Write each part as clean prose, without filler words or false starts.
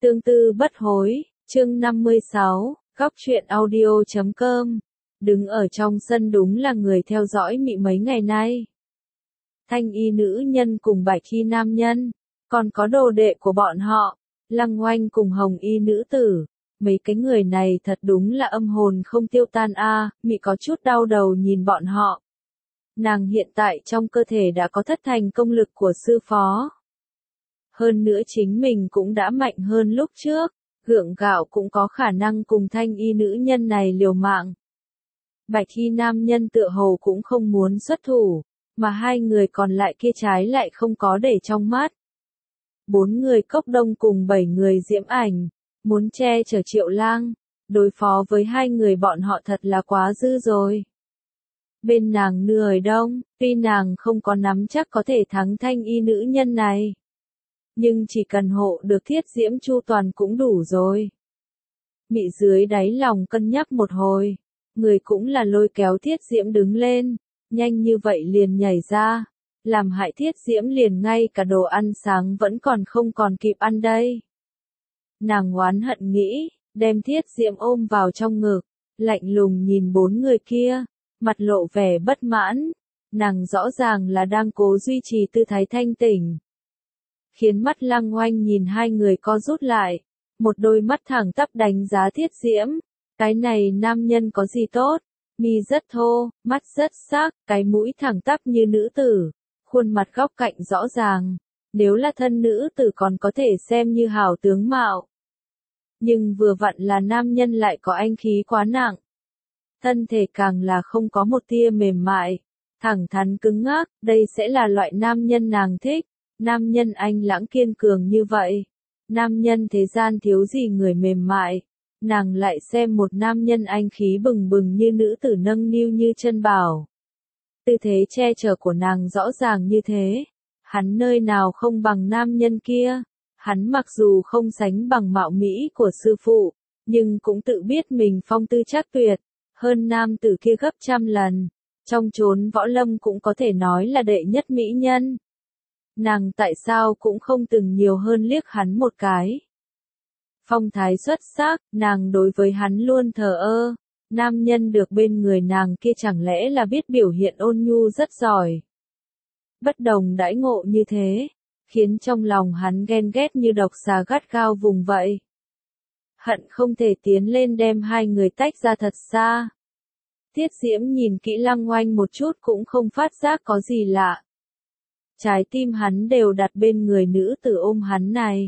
Tương tư bất hối, chương 56, góc truyện audio.com. Đứng ở trong sân đúng là người theo dõi Mị mấy ngày nay. Thanh y nữ nhân cùng bạch y nam nhân, còn có đồ đệ của bọn họ, Lăng Oanh cùng hồng y nữ tử. Mấy cái người này thật đúng là âm hồn không tiêu tan a. Mị có chút đau đầu nhìn bọn họ. Nàng hiện tại trong cơ thể đã có thất thành công lực của sư phó. Hơn nữa chính mình cũng đã mạnh hơn lúc trước, gượng gạo cũng có khả năng cùng thanh y nữ nhân này liều mạng. Bạch y nam nhân tựa hồ cũng không muốn xuất thủ, mà hai người còn lại kia trái lại không có để trong mắt. 4 người Cốc Đông cùng 7 người Diễm Ảnh, muốn che chở Triệu Lang, đối phó với hai người bọn họ thật là quá dư rồi. Bên nàng Nười Đông, tuy nàng không có nắm chắc có thể thắng thanh y nữ nhân này, nhưng chỉ cần hộ được Thiết Diễm chu toàn cũng đủ rồi. Mị dưới đáy lòng cân nhắc một hồi, người cũng là lôi kéo Thiết Diễm đứng lên, nhanh như vậy liền nhảy ra, làm hại Thiết Diễm liền ngay cả đồ ăn sáng vẫn không còn kịp ăn đây. Nàng oán hận nghĩ, đem Thiết Diễm ôm vào trong ngực, lạnh lùng nhìn 4 người kia, mặt lộ vẻ bất mãn, nàng rõ ràng là đang cố duy trì tư thái thanh tỉnh. Khiến mắt Lăng Oanh nhìn hai người co rút lại, một đôi mắt thẳng tắp đánh giá Thiết Diễm, cái này nam nhân có gì tốt, mi rất thô, mắt rất sắc, cái mũi thẳng tắp như nữ tử, khuôn mặt góc cạnh rõ ràng, nếu là thân nữ tử còn có thể xem như hảo tướng mạo. Nhưng vừa vặn là nam nhân lại có anh khí quá nặng. Thân thể càng là không có một tia mềm mại, thẳng thắn cứng ngắc, đây sẽ là loại nam nhân nàng thích. Nam nhân anh lãng kiên cường như vậy, nam nhân thế gian thiếu gì người mềm mại, nàng lại xem một nam nhân anh khí bừng bừng như nữ tử nâng niu như chân bảo. Tư thế che chở của nàng rõ ràng như thế, hắn nơi nào không bằng nam nhân kia, hắn mặc dù không sánh bằng mạo mỹ của sư phụ, nhưng cũng tự biết mình phong tư chắc tuyệt, hơn nam tử kia gấp trăm lần, trong chốn võ lâm cũng có thể nói là đệ nhất mỹ nhân. Nàng tại sao cũng không từng nhiều hơn liếc hắn một cái. Phong thái xuất sắc, nàng đối với hắn luôn thờ ơ, nam nhân được bên người nàng kia chẳng lẽ là biết biểu hiện ôn nhu rất giỏi. Bất đồng đãi ngộ như thế, khiến trong lòng hắn ghen ghét như độc xà gắt gao vùng vậy. Hận không thể tiến lên đem hai người tách ra thật xa. Thiết Diễm nhìn kỹ Lăng Oanh một chút cũng không phát giác có gì lạ. Trái tim hắn đều đặt bên người nữ tử ôm hắn này.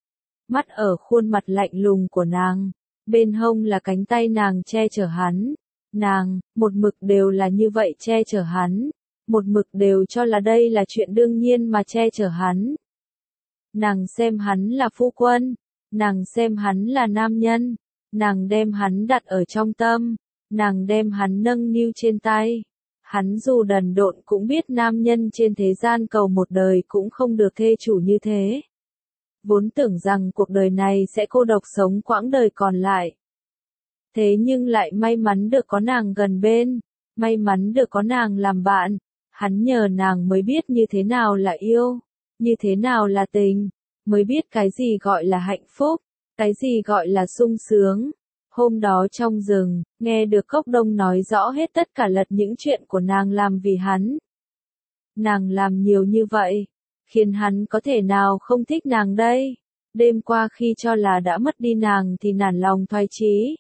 Mắt ở khuôn mặt lạnh lùng của nàng, bên hông là cánh tay nàng che chở hắn. Nàng, một mực đều là như vậy che chở hắn, một mực đều cho là đây là chuyện đương nhiên mà che chở hắn. Nàng xem hắn là phu quân, nàng xem hắn là nam nhân, nàng đem hắn đặt ở trong tâm, nàng đem hắn nâng niu trên tay. Hắn dù đần độn cũng biết nam nhân trên thế gian cầu một đời cũng không được thê chủ như thế. Vốn tưởng rằng cuộc đời này sẽ cô độc sống quãng đời còn lại. Thế nhưng lại may mắn được có nàng gần bên, may mắn được có nàng làm bạn. Hắn nhờ nàng mới biết như thế nào là yêu, như thế nào là tình, mới biết cái gì gọi là hạnh phúc, cái gì gọi là sung sướng. Hôm đó trong rừng, nghe được Cốc Đông nói rõ hết tất cả lật những chuyện của nàng làm vì hắn. Nàng làm nhiều như vậy, khiến hắn có thể nào không thích nàng đây. Đêm qua khi cho là đã mất đi nàng thì nản lòng thoái chí.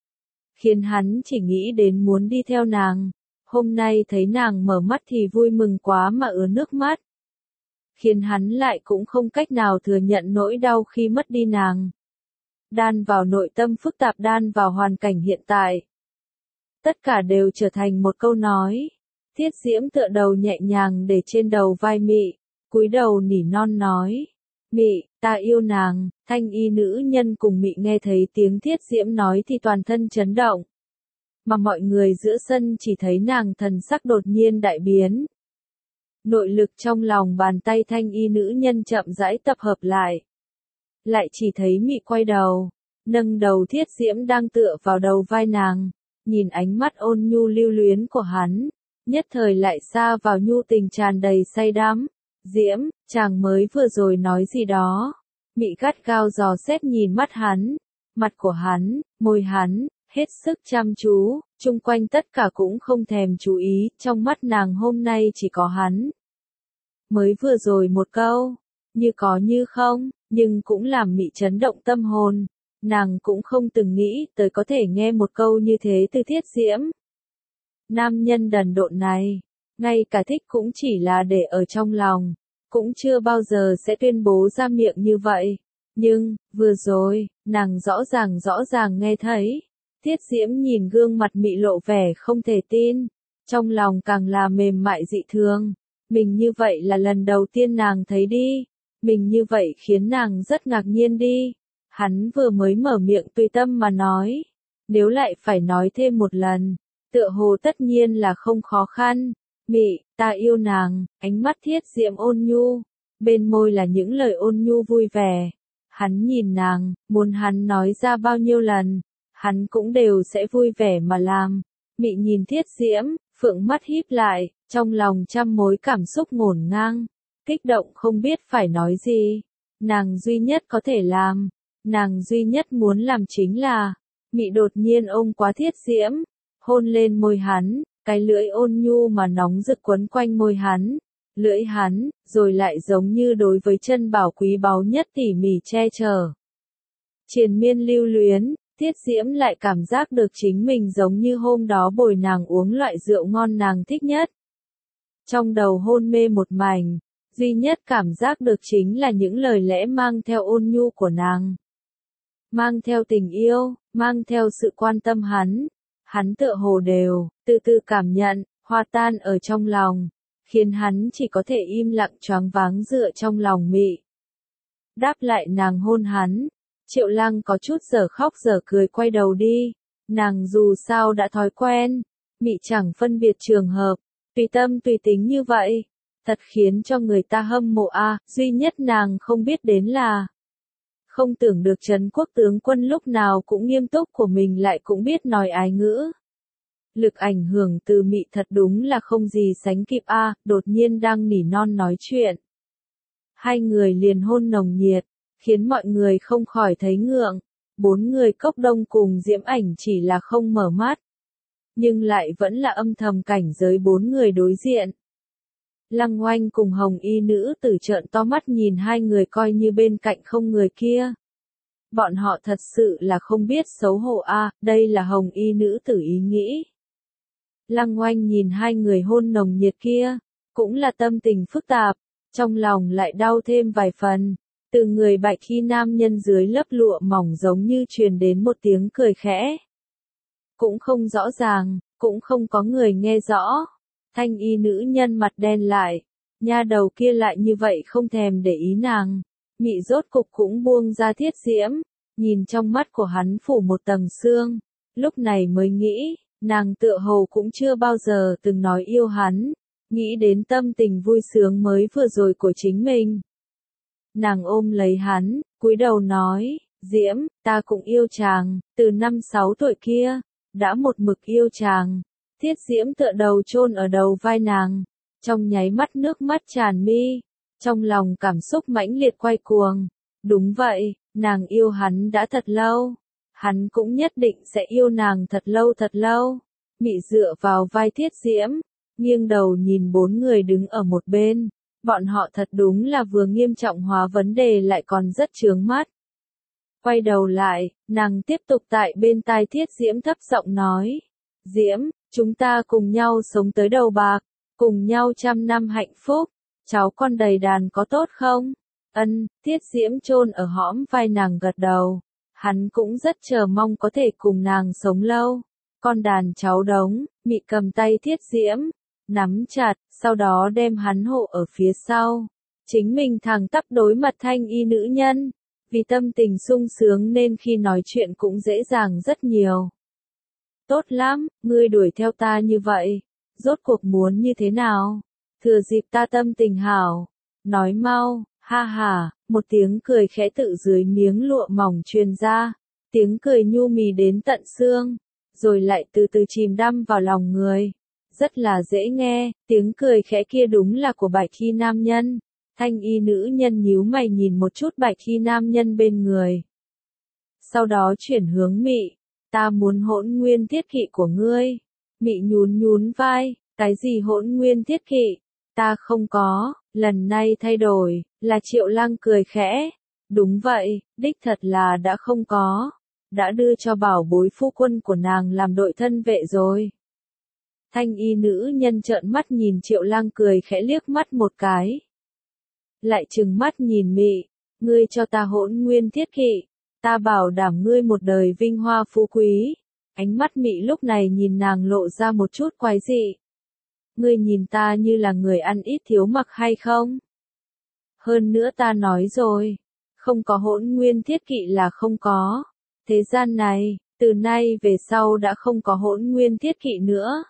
Khiến hắn chỉ nghĩ đến muốn đi theo nàng. Hôm nay thấy nàng mở mắt thì vui mừng quá mà ứa nước mắt. Khiến hắn lại cũng không cách nào thừa nhận nỗi đau khi mất đi nàng. Đan vào nội tâm phức tạp, đan vào hoàn cảnh hiện tại. Tất cả đều trở thành một câu nói. Thiết Diễm tựa đầu nhẹ nhàng để trên đầu vai Mị, cúi đầu nỉ non nói. Mị, ta yêu nàng. Thanh y nữ nhân cùng Mị nghe thấy tiếng Thiết Diễm nói thì toàn thân chấn động. Mà mọi người giữa sân chỉ thấy nàng thần sắc đột nhiên đại biến. Nội lực trong lòng bàn tay thanh y nữ nhân chậm rãi tập hợp lại. Lại chỉ thấy Mị quay đầu, nâng đầu Thiết Diễm đang tựa vào đầu vai nàng, nhìn ánh mắt ôn nhu lưu luyến của hắn, nhất thời lại xa vào nhu tình tràn đầy say đắm. Diễm, chàng mới vừa rồi nói gì đó? Mị gắt gao dò xét nhìn mắt hắn, mặt của hắn, môi hắn, hết sức chăm chú, chung quanh tất cả cũng không thèm chú ý, trong mắt nàng hôm nay chỉ có hắn. Mới vừa rồi một câu, như có như không, nhưng cũng làm Mị chấn động tâm hồn, nàng cũng không từng nghĩ tới có thể nghe một câu như thế từ Thiết Diễm. Nam nhân đần độn này, ngay cả thích cũng chỉ là để ở trong lòng, cũng chưa bao giờ sẽ tuyên bố ra miệng như vậy. Nhưng, vừa rồi, nàng rõ ràng nghe thấy. Thiết Diễm nhìn gương mặt Mị lộ vẻ không thể tin, trong lòng càng là mềm mại dị thường. Mình như vậy là lần đầu tiên nàng thấy đi, mình như vậy khiến nàng rất ngạc nhiên đi. Hắn vừa mới mở miệng tùy tâm mà nói, nếu lại phải nói thêm một lần, tựa hồ tất nhiên là không khó khăn. Mị, ta yêu nàng, ánh mắt Thiết Diễm ôn nhu, bên môi là những lời ôn nhu vui vẻ. Hắn nhìn nàng, muốn hắn nói ra bao nhiêu lần, hắn cũng đều sẽ vui vẻ mà làm. Mị nhìn Thiết Diễm, phượng mắt híp lại, trong lòng trăm mối cảm xúc ngổn ngang, kích động không biết phải nói gì. Nàng duy nhất có thể làm, nàng duy nhất muốn làm chính là, Mị đột nhiên ôm quá Thiết Diễm, hôn lên môi hắn, cái lưỡi ôn nhu mà nóng rực quấn quanh môi hắn, lưỡi hắn, rồi lại giống như đối với chân bảo quý báu nhất tỉ mỉ che chở. Triền miên lưu luyến, Thiết Diễm lại cảm giác được chính mình giống như hôm đó bồi nàng uống loại rượu ngon nàng thích nhất. Trong đầu hôn mê một mảnh, duy nhất cảm giác được chính là những lời lẽ mang theo ôn nhu của nàng. Mang theo tình yêu, mang theo sự quan tâm hắn tựa hồ đều, từ từ cảm nhận, hòa tan ở trong lòng, khiến hắn chỉ có thể im lặng choáng váng dựa trong lòng Mị. Đáp lại nàng hôn hắn, Triệu Lăng có chút giờ khóc giờ cười quay đầu đi, nàng dù sao đã thói quen, Mị chẳng phân biệt trường hợp, tùy tâm tùy tính như vậy, thật khiến cho người ta hâm mộ a. Duy nhất nàng không biết đến là, không tưởng được Trấn Quốc tướng quân lúc nào cũng nghiêm túc của mình lại cũng biết nói ái ngữ. Lực ảnh hưởng từ Mị thật đúng là không gì sánh kịp a. Đột nhiên đang nỉ non nói chuyện, hai người liền hôn nồng nhiệt, khiến mọi người không khỏi thấy ngượng. Bốn người Cốc Đông cùng Diễm Ảnh chỉ là không mở mắt, nhưng lại vẫn là âm thầm cảnh giới bốn người đối diện. Lăng Oanh cùng Hồng Y nữ tử trợn to mắt nhìn hai người coi như bên cạnh không người kia. Bọn họ thật sự là không biết xấu hổ a. Đây là Hồng Y nữ tử ý nghĩ. Lăng Oanh nhìn hai người hôn nồng nhiệt kia, cũng là tâm tình phức tạp, trong lòng lại đau thêm vài phần. Từ người bạch khi nam nhân dưới lớp lụa mỏng giống như truyền đến một tiếng cười khẽ. Cũng không rõ ràng, cũng không có người nghe rõ. Thanh y nữ nhân mặt đen lại, nha đầu kia lại như vậy không thèm để ý nàng. Mị rốt cục cũng buông ra Thiết Diễm, nhìn trong mắt của hắn phủ một tầng sương, lúc này mới nghĩ, nàng tựa hồ cũng chưa bao giờ từng nói yêu hắn, nghĩ đến tâm tình vui sướng mới vừa rồi của chính mình. Nàng ôm lấy hắn, cúi đầu nói, Diễm, ta cũng yêu chàng, từ 5-6 tuổi kia, đã một mực yêu chàng. Thiết Diễm tựa đầu chôn ở đầu vai nàng, trong nháy mắt nước mắt tràn mi, trong lòng cảm xúc mãnh liệt quay cuồng. Đúng vậy, nàng yêu hắn đã thật lâu, hắn cũng nhất định sẽ yêu nàng thật lâu. Mị dựa vào vai Thiết Diễm, nghiêng đầu nhìn bốn người đứng ở một bên, bọn họ thật đúng là vừa nghiêm trọng hóa vấn đề lại còn rất chướng mắt. Quay đầu lại, nàng tiếp tục tại bên tai Thiết Diễm thấp giọng nói, Diễm, chúng ta cùng nhau sống tới đầu bạc, cùng nhau 100 năm hạnh phúc, cháu con đầy đàn có tốt không? Ân, Thiết Diễm chôn ở hõm vai nàng gật đầu, hắn cũng rất chờ mong có thể cùng nàng sống lâu. Con đàn cháu đống, Mị cầm tay Thiết Diễm, nắm chặt, sau đó đem hắn hộ ở phía sau. Chính mình thẳng tắp đối mặt thanh y nữ nhân, vì tâm tình sung sướng nên khi nói chuyện cũng dễ dàng rất nhiều. Tốt lắm, ngươi đuổi theo ta như vậy, rốt cuộc muốn như thế nào? Thừa dịp ta tâm tình hảo, nói mau, ha ha, một tiếng cười khẽ tự dưới miếng lụa mỏng truyền ra, tiếng cười nhu mì đến tận xương, rồi lại từ từ chìm đắm vào lòng người. Rất là dễ nghe, tiếng cười khẽ kia đúng là của bạch khi nam nhân. Thanh y nữ nhân nhíu mày nhìn một chút bạch y nam nhân bên người. Sau đó chuyển hướng Mị, ta muốn hỗn nguyên thiết kỵ của ngươi. Mị nhún nhún vai, cái gì hỗn nguyên thiết kỵ? Ta không có, lần này thay đổi, là Triệu Lăng cười khẽ. Đúng vậy, đích thật là đã không có. Đã đưa cho bảo bối phu quân của nàng làm đội thân vệ rồi. Thanh y nữ nhân trợn mắt nhìn Triệu Lăng cười khẽ liếc mắt một cái. Lại trừng mắt nhìn Mị, ngươi cho ta hỗn nguyên thiết kỵ, ta bảo đảm ngươi một đời vinh hoa phú quý. Ánh mắt Mị lúc này nhìn nàng lộ ra một chút quái dị. Ngươi nhìn ta như là người ăn ít thiếu mặc hay không? Hơn nữa ta nói rồi, không có hỗn nguyên thiết kỵ là không có. Thế gian này, từ nay về sau đã không có hỗn nguyên thiết kỵ nữa.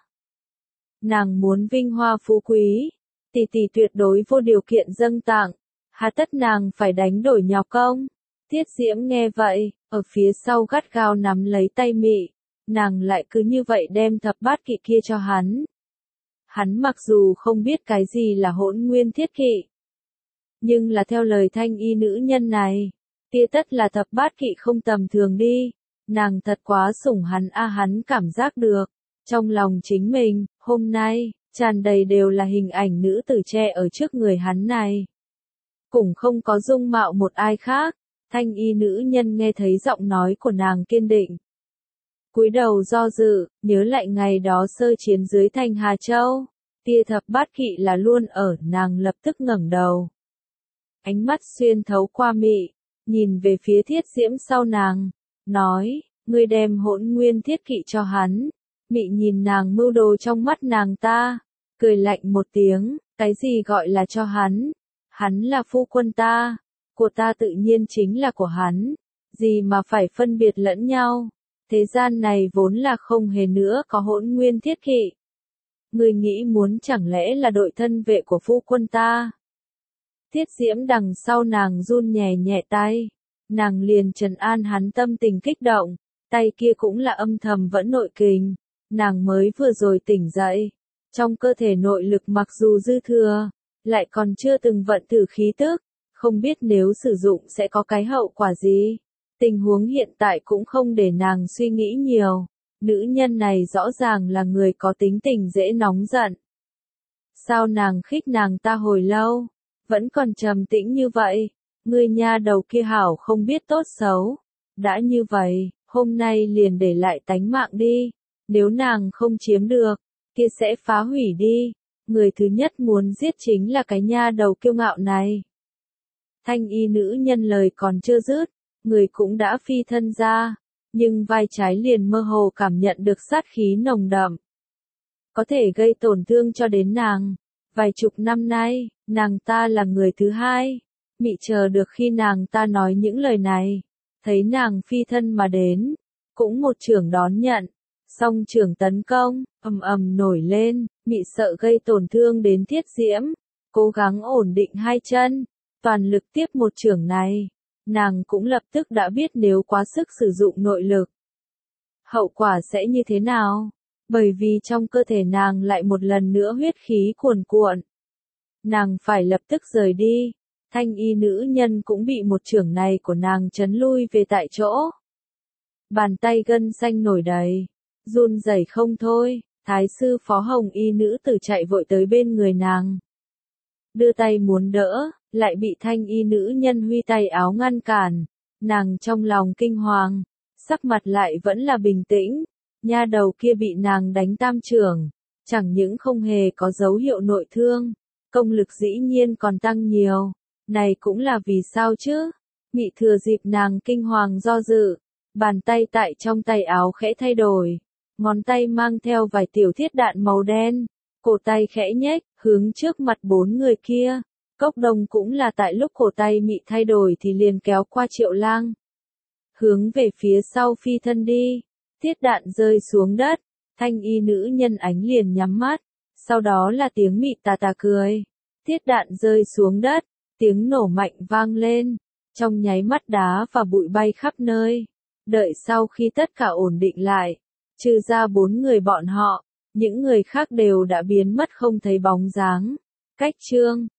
Nàng muốn vinh hoa phú quý, tỷ tỷ tuyệt đối vô điều kiện dâng tặng, hà tất nàng phải đánh đổi nhọc công. Tiết Diễm nghe vậy, ở phía sau gắt gao nắm lấy tay Mị, nàng lại cứ như vậy đem thập bát kỵ kia cho hắn. Hắn mặc dù không biết cái gì là hỗn nguyên thiết kỵ, nhưng là theo lời thanh y nữ nhân này, kia tất là thập bát kỵ không tầm thường đi. Nàng thật quá sủng hắn hắn cảm giác được, trong lòng chính mình, hôm nay, tràn đầy đều là hình ảnh nữ tử che ở trước người hắn này. Cũng không có dung mạo một ai khác, thanh y nữ nhân nghe thấy giọng nói của nàng kiên định. Cúi đầu do dự, nhớ lại ngày đó sơ chiến dưới thành Hà Châu, tia thập bát kỵ là luôn ở, nàng lập tức ngẩng đầu. Ánh mắt xuyên thấu qua Mị, nhìn về phía Thiết Diễm sau nàng, nói, ngươi đem hỗn nguyên thiết kỵ cho hắn. Mị nhìn nàng mưu đồ trong mắt nàng ta, cười lạnh một tiếng, cái gì gọi là cho hắn? Hắn là phu quân ta, của ta tự nhiên chính là của hắn, gì mà phải phân biệt lẫn nhau. Thế gian này vốn là không hề nữa có hỗn nguyên thiết kỵ. Ngươi nghĩ muốn chẳng lẽ là đội thân vệ của phu quân ta? Thiết Diễm đằng sau nàng run nhẹ nhẹ tay, nàng liền trấn an hắn tâm tình kích động, tay kia cũng là âm thầm vẫn nội kình, nàng mới vừa rồi tỉnh dậy, trong cơ thể nội lực mặc dù dư thừa, lại còn chưa từng vận thử khí tức, không biết nếu sử dụng sẽ có cái hậu quả gì. Tình huống hiện tại cũng không để nàng suy nghĩ nhiều, nữ nhân này rõ ràng là người có tính tình dễ nóng giận. Sao nàng khích nàng ta hồi lâu, vẫn còn trầm tĩnh như vậy, ngươi nha đầu kia hảo không biết tốt xấu. Đã như vậy, hôm nay liền để lại tánh mạng đi, nếu nàng không chiếm được, kia sẽ phá hủy đi. Người thứ nhất muốn giết chính là cái nha đầu kiêu ngạo này. Thanh y nữ nhân lời còn chưa dứt, người cũng đã phi thân ra, nhưng vai trái liền mơ hồ cảm nhận được sát khí nồng đậm. Có thể gây tổn thương cho đến nàng. Vài chục năm nay, nàng ta là người thứ hai. Mị chờ được khi nàng ta nói những lời này, thấy nàng phi thân mà đến, cũng một chưởng đón nhận, song chưởng tấn công, ầm ầm nổi lên, Mị sợ gây tổn thương đến Thiết Diễm, cố gắng ổn định hai chân, toàn lực tiếp một chưởng này. Nàng cũng lập tức đã biết nếu quá sức sử dụng nội lực, hậu quả sẽ như thế nào, bởi vì trong cơ thể nàng lại một lần nữa huyết khí cuồn cuộn. Nàng phải lập tức rời đi, thanh y nữ nhân cũng bị một chưởng này của nàng chấn lui về tại chỗ. Bàn tay gân xanh nổi đầy, run rẩy không thôi, thái sư phó hồng y nữ tử chạy vội tới bên người nàng. Đưa tay muốn đỡ, lại bị thanh y nữ nhân huy tay áo ngăn cản, nàng trong lòng kinh hoàng, sắc mặt lại vẫn là bình tĩnh, nha đầu kia bị nàng đánh tam chưởng, chẳng những không hề có dấu hiệu nội thương, công lực dĩ nhiên còn tăng nhiều, này cũng là vì sao chứ? Mị thừa dịp nàng kinh hoàng do dự, bàn tay tại trong tay áo khẽ thay đổi, ngón tay mang theo vài tiểu thiết đạn màu đen, cổ tay khẽ nhếch, hướng trước mặt bốn người kia. Cốc Đông cũng là tại lúc cổ tay Mị thay đổi thì liền kéo qua Triệu Lang, hướng về phía sau phi thân đi. Thiết đạn rơi xuống đất, thanh y nữ nhân ánh liền nhắm mắt, sau đó là tiếng Mị tà tà cười. Thiết đạn rơi xuống đất, tiếng nổ mạnh vang lên, trong nháy mắt đá và bụi bay khắp nơi. Đợi sau khi tất cả ổn định lại, trừ ra 4 người bọn họ, những người khác đều đã biến mất không thấy bóng dáng. Cách chương